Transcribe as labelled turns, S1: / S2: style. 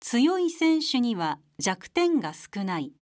S1: 強い選手には弱点が少ない。